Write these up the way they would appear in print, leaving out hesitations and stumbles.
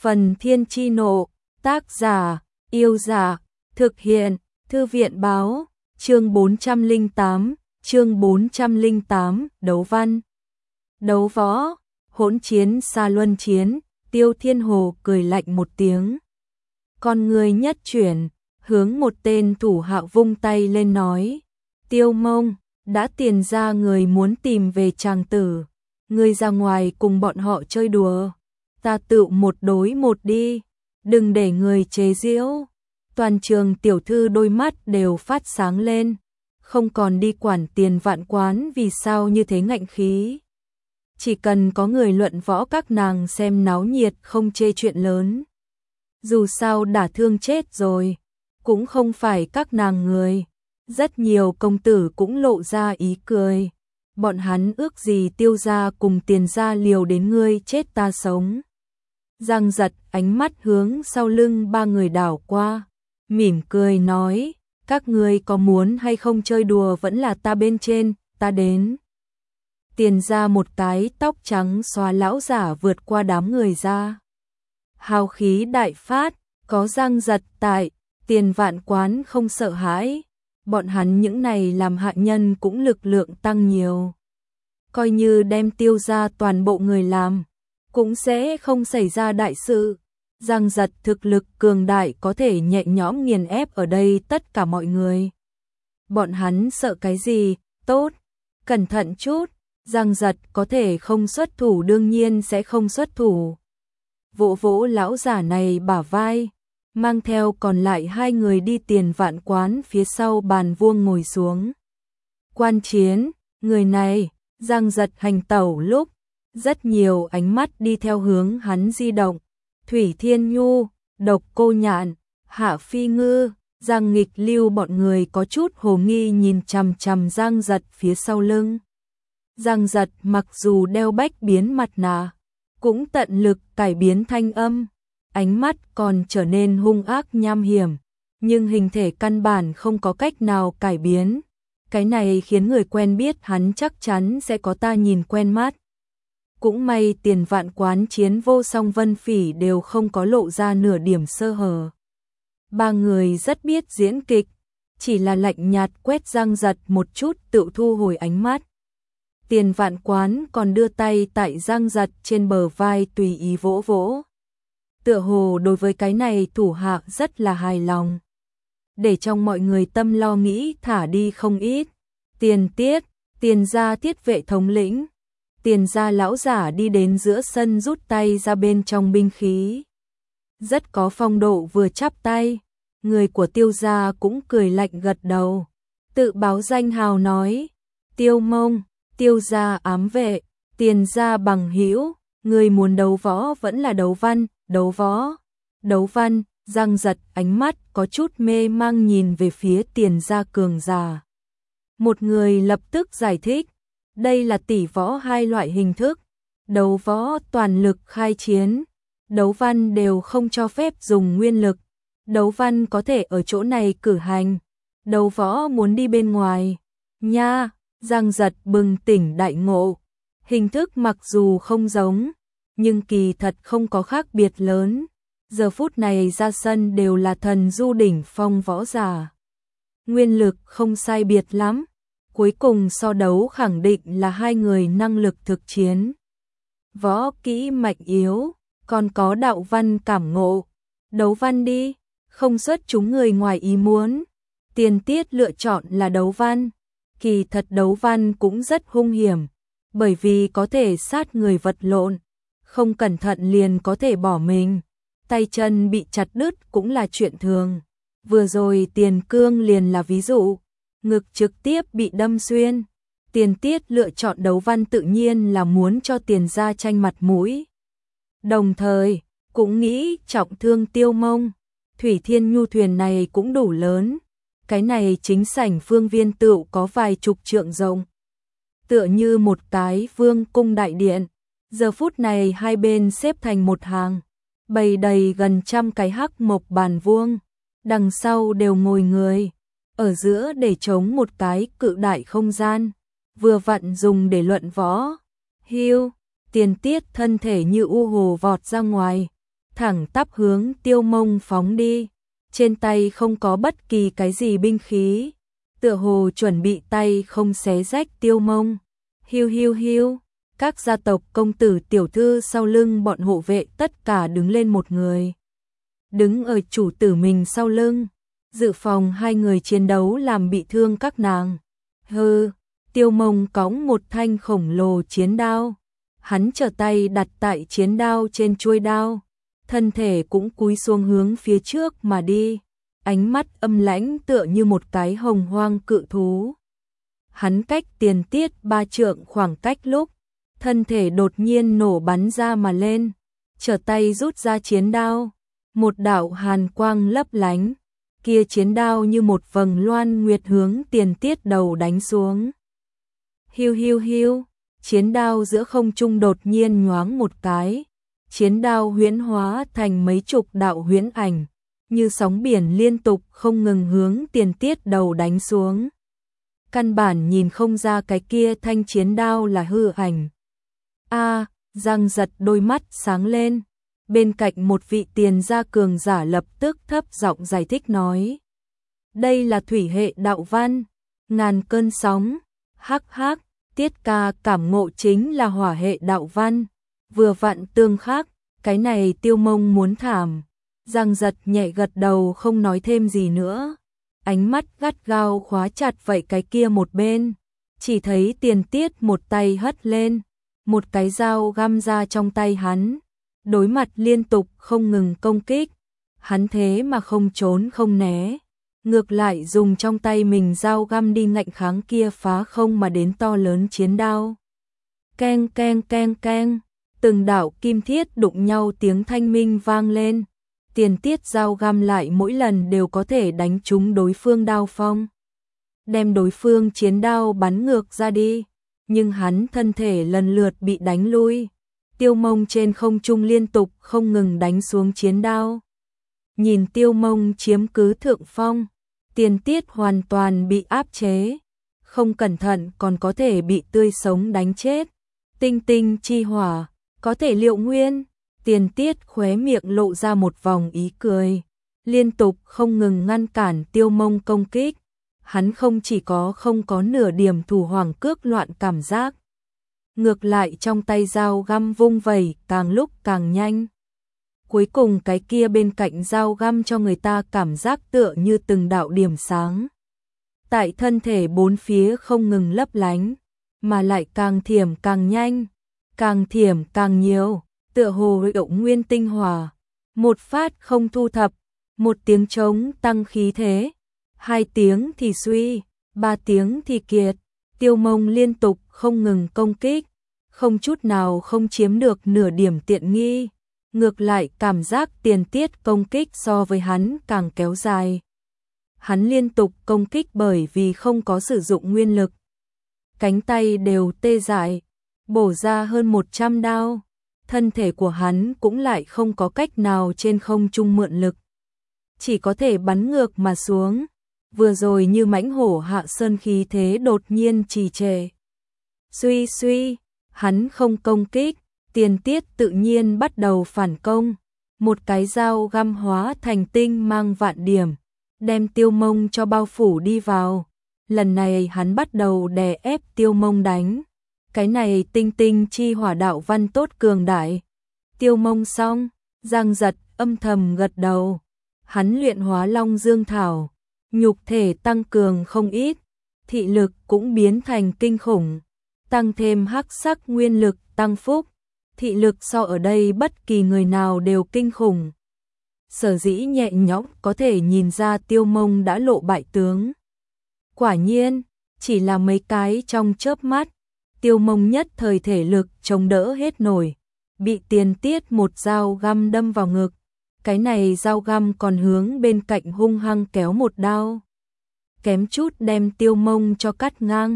Phần Thiên Chi Nộ, tác giả, Yêu Dạ, thực hiện, Thư viện Báo, chương 408, đấu văn. Đấu võ, hỗn chiến xa luân chiến, Tiêu Thiên Hồ cười lạnh một tiếng. Con người nhất chuyển, hướng một tên thủ hạ vung tay lên nói. Tiêu Mông, đã tiền ra người muốn tìm về chàng tử. Người ra ngoài cùng bọn họ chơi đùa. Ta tự một đối một đi, đừng để người chế giễu. Toàn trường tiểu thư đôi mắt đều phát sáng lên, không còn đi quản Tiền Vạn Quán vì sao như thế ngạnh khí. Chỉ cần có người luận võ các nàng xem náo nhiệt không chê chuyện lớn. Dù sao đả thương chết rồi, cũng không phải các nàng người. Rất nhiều công tử cũng lộ ra ý cười. Bọn hắn ước gì Tiêu gia cùng Tiền gia liều đến ngươi chết ta sống. Giang Giật ánh mắt hướng sau lưng ba người đảo qua, mỉm cười nói, các ngươi có muốn hay không chơi đùa vẫn là ta bên trên, ta đến. Tiền gia một cái tóc trắng xóa lão giả vượt qua đám người ra. Hào khí đại phát, có Giang Giật tại, Tiền Vạn Quán không sợ hãi. Bọn hắn những này làm hạ nhân cũng lực lượng tăng nhiều. Coi như đem Tiêu gia toàn bộ người làm, cũng sẽ không xảy ra đại sự. Giang Giật thực lực cường đại có thể nhẹ nhõm nghiền ép ở đây tất cả mọi người. Bọn hắn sợ cái gì? Tốt, cẩn thận chút. Giang Giật có thể không xuất thủ đương nhiên sẽ không xuất thủ. Vỗ vỗ lão giả này bả vai, mang theo còn lại hai người đi Tiền Vạn Quán phía sau bàn vuông ngồi xuống. Quan chiến, người này, Giang Giật hành tẩu lúc, rất nhiều ánh mắt đi theo hướng hắn di động. Thủy Thiên Nhu, Độc Cô Nhạn, Hạ Phi Ngư, Giang Nghịch Lưu bọn người có chút hồ nghi nhìn chằm chằm Giang Giật phía sau lưng. Giang Giật mặc dù đeo bách biến mặt nạ, cũng tận lực cải biến thanh âm, ánh mắt còn trở nên hung ác nham hiểm, nhưng hình thể căn bản không có cách nào cải biến. Cái này khiến người quen biết hắn chắc chắn sẽ có ta nhìn quen mắt. Cũng may Tiền Vạn Quán chiến vô song Vân Phỉ đều không có lộ ra nửa điểm sơ hở. Ba người rất biết diễn kịch, chỉ là lạnh nhạt quét Giang Giật một chút tự thu hồi ánh mắt. Tiền Vạn Quán còn đưa tay tại Giang Giật trên bờ vai tùy ý vỗ vỗ. Tựa hồ đối với cái này thủ hạ rất là hài lòng. Để trong mọi người tâm lo nghĩ thả đi không ít. Tiền Tiết, Tiền gia Tiết vệ thống lĩnh. Tiền gia lão giả đi đến giữa sân rút tay ra bên trong binh khí. Rất có phong độ vừa chắp tay. Người của Tiêu gia cũng cười lạnh gật đầu. Tự báo danh hào nói. Tiêu Mông, Tiêu gia ám vệ, Tiền gia bằng hữu. Người muốn đấu võ vẫn là đấu văn, đấu võ. Đấu văn, Giang Giật ánh mắt có chút mê mang nhìn về phía Tiền gia cường giả. Một người lập tức giải thích. Đây là tỷ võ hai loại hình thức. Đấu võ toàn lực khai chiến. Đấu văn đều không cho phép dùng nguyên lực. Đấu văn có thể ở chỗ này cử hành. Đấu võ muốn đi bên ngoài. Nha, Giang Giật bừng tỉnh đại ngộ. Hình thức mặc dù không giống, nhưng kỳ thật không có khác biệt lớn. Giờ phút này ra sân đều là thần du đỉnh phong võ giả. Nguyên lực không sai biệt lắm. Cuối cùng so đấu khẳng định là hai người năng lực thực chiến. Võ kỹ mạnh yếu, còn có đạo văn cảm ngộ. Đấu văn đi, không xuất chúng người ngoài ý muốn. Tiền Tiết lựa chọn là đấu văn. Kỳ thật đấu văn cũng rất hung hiểm, bởi vì có thể sát người vật lộn. Không cẩn thận liền có thể bỏ mình. Tay chân bị chặt đứt cũng là chuyện thường. Vừa rồi Tiền Cương liền là ví dụ. Ngực trực tiếp bị đâm xuyên. Tiền Tiết lựa chọn đấu văn tự nhiên là muốn cho Tiền gia tranh mặt mũi. Đồng thời, cũng nghĩ trọng thương Tiêu Mông. Thủy Thiên Nhu thuyền này cũng đủ lớn. Cái này chính sảnh phương viên tựu có vài chục trượng rộng. Tựa như một cái vương cung đại điện. Giờ phút này hai bên xếp thành một hàng. Bày đầy gần 100 cái hắc mộc bàn vuông. Đằng sau đều ngồi người. Ở giữa để trống một cái cự đại không gian, vừa vặn dùng để luận võ. Hưu, Tiền Tiết thân thể như u hồ vọt ra ngoài, thẳng tắp hướng Tiêu Mông phóng đi, trên tay không có bất kỳ cái gì binh khí, tựa hồ chuẩn bị tay không xé rách Tiêu Mông. Hiu hiu hiu, các gia tộc công tử tiểu thư sau lưng bọn hộ vệ tất cả đứng lên một người. Đứng ở chủ tử mình sau lưng, dự phòng hai người chiến đấu làm bị thương các nàng. Hừ, Tiêu Mông cõng một thanh khổng lồ chiến đao. Hắn trở tay đặt tại chiến đao trên chuôi đao, thân thể cũng cúi xuống hướng phía trước mà đi, ánh mắt âm lãnh tựa như một cái hồng hoang cự thú. Hắn cách Tiền Tiết 3 trượng khoảng cách lúc, thân thể đột nhiên nổ bắn ra mà lên, trở tay rút ra chiến đao, một đạo hàn quang lấp lánh, kia chiến đao như một vầng loan nguyệt hướng Tiền Tiết đầu đánh xuống. Hiu hiu hiu, chiến đao giữa không trung đột nhiên nhoáng một cái, chiến đao huyễn hóa thành mấy chục đạo huyễn ảnh, như sóng biển liên tục không ngừng hướng Tiền Tiết đầu đánh xuống. Căn bản nhìn không ra cái kia thanh chiến đao là hư ảnh. A, Giang Giật đôi mắt sáng lên, bên cạnh một vị tiền gia cường giả lập tức thấp giọng giải thích nói. Đây là thủy hệ đạo văn, ngàn cơn sóng, hắc hắc, Tiết ca cảm ngộ chính là hỏa hệ đạo văn, vừa vặn tương khắc, cái này Tiêu Mông muốn thảm. Giang Giật nhẹ gật đầu không nói thêm gì nữa, ánh mắt gắt gao khóa chặt vậy cái kia một bên, chỉ thấy Tiền Tiết một tay hất lên, một cái dao găm ra trong tay hắn, đối mặt liên tục không ngừng công kích, hắn thế mà không trốn không né, ngược lại dùng trong tay mình dao găm đi ngạnh kháng kia phá không mà đến to lớn chiến đao. Keng keng keng keng, từng đạo kim thiết đụng nhau tiếng thanh minh vang lên, Tiền Tiết dao găm lại mỗi lần đều có thể đánh trúng đối phương đao phong, đem đối phương chiến đao bắn ngược ra đi, nhưng hắn thân thể lần lượt bị đánh lui. Tiêu Mông trên không trung liên tục không ngừng đánh xuống chiến đao. Nhìn Tiêu Mông chiếm cứ thượng phong, Tiền Tiết hoàn toàn bị áp chế, không cẩn thận còn có thể bị tươi sống đánh chết. Tinh tinh chi hỏa, có thể liệu nguyên. Tiền Tiết khóe miệng lộ ra một vòng ý cười, liên tục không ngừng ngăn cản Tiêu Mông công kích. Hắn không chỉ không có nửa điểm thủ hoảng cước loạn cảm giác, ngược lại trong tay dao găm vung vẩy càng lúc càng nhanh. Cuối cùng cái kia bên cạnh dao găm cho người ta cảm giác tựa như từng đạo điểm sáng, tại thân thể bốn phía không ngừng lấp lánh, mà lại càng thiểm càng nhanh, càng thiểm càng nhiều, tựa hồ động nguyên tinh hỏa. Một phát không thu thập, một tiếng trống tăng khí thế, 2 tiếng thì suy, 3 tiếng thì kiệt. Tiêu Mông liên tục không ngừng công kích, không chút nào không chiếm được nửa điểm tiện nghi, ngược lại cảm giác Tiền Tiết công kích so với hắn càng kéo dài. Hắn liên tục công kích bởi vì không có sử dụng nguyên lực, cánh tay đều tê dại, bổ ra hơn 100 đao, thân thể của hắn cũng lại không có cách nào trên không trung mượn lực, chỉ có thể bắn ngược mà xuống. Vừa rồi như mãnh hổ hạ sơn khí thế đột nhiên trì trệ. Suy suy, hắn không công kích, Tiền Tiết tự nhiên bắt đầu phản công, một cái dao găm hóa thành tinh mang vạn điểm, đem Tiêu Mông cho bao phủ đi vào. Lần này hắn bắt đầu đè ép Tiêu Mông đánh. Cái này tinh tinh chi hỏa đạo văn tốt cường đại. Tiêu Mông xong, Giang Giật âm thầm gật đầu. Hắn luyện hóa Long Dương Thảo, nhục thể tăng cường không ít, thị lực cũng biến thành kinh khủng, tăng thêm hắc sắc nguyên lực tăng phúc, thị lực so ở đây bất kỳ người nào đều kinh khủng. Sở dĩ nhẹ nhõm có thể nhìn ra Tiêu Mông đã lộ bại tướng. Quả nhiên, chỉ là mấy cái trong chớp mắt, Tiêu Mông nhất thời thể lực chống đỡ hết nổi, bị Tiền Tiết một dao găm đâm vào ngực. Cái này dao găm còn hướng bên cạnh hung hăng kéo một đao, kém chút đem Tiêu Mông cho cắt ngang.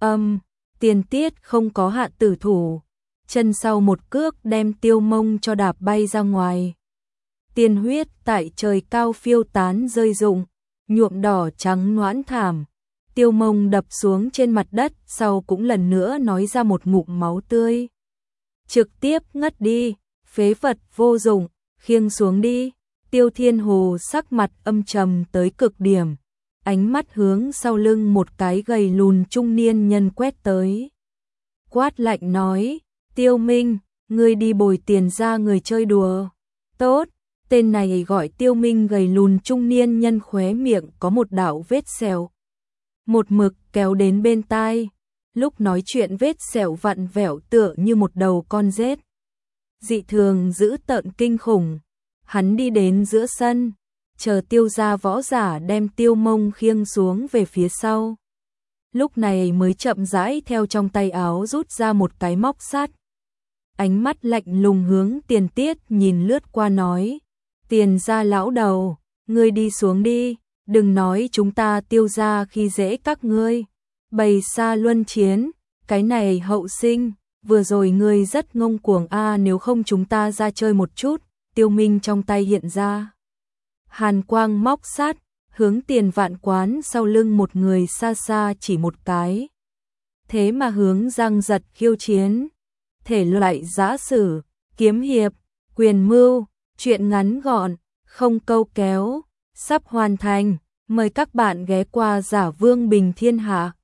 Tiền Tiết không có hạ tử thủ, chân sau một cước đem Tiêu Mông cho đạp bay ra ngoài. Tiên huyết tại trời cao phiêu tán rơi rụng, nhuộm đỏ trắng noãn thảm. Tiêu Mông đập xuống trên mặt đất, sau cũng lần nữa nói ra một ngụm máu tươi. Trực tiếp ngất đi, phế vật vô dụng. khiêng xuống đi. Tiêu Thiên Hồ sắc mặt âm trầm tới cực điểm, ánh mắt hướng sau lưng một cái gầy lùn trung niên nhân quét tới. Quát lạnh nói, Tiêu Minh, ngươi đi bồi tiền ra người chơi đùa. Tốt, tên này gọi Tiêu Minh gầy lùn trung niên nhân khóe miệng có một đạo vết sẹo. Một mực kéo đến bên tai, lúc nói chuyện vết sẹo vặn vẹo tựa như một đầu con rết. Dị thường dữ tợn kinh khủng, hắn đi đến giữa sân, chờ Tiêu gia võ giả đem Tiêu Mông khiêng xuống về phía sau. Lúc này mới chậm rãi theo trong tay áo rút ra một cái móc sắt. Ánh mắt lạnh lùng hướng Tiền Tiết nhìn lướt qua nói, Tiền gia lão đầu, ngươi đi xuống đi, đừng nói chúng ta Tiêu gia khi dễ các ngươi. Bày xa luân chiến, cái này hậu sinh, vừa rồi ngươi rất ngông cuồng a, nếu không chúng ta ra chơi một chút. Tiêu Minh trong tay hiện ra hàn quang móc sắt, hướng Tiền Vạn Quán sau lưng một người xa xa chỉ một cái. Thế mà hướng Giang Giật khiêu chiến. Thể loại giã sử, kiếm hiệp, quyền mưu, truyện ngắn gọn, không câu kéo, sắp hoàn thành. Mời các bạn ghé qua Giả Vương Bình Thiên Hạ.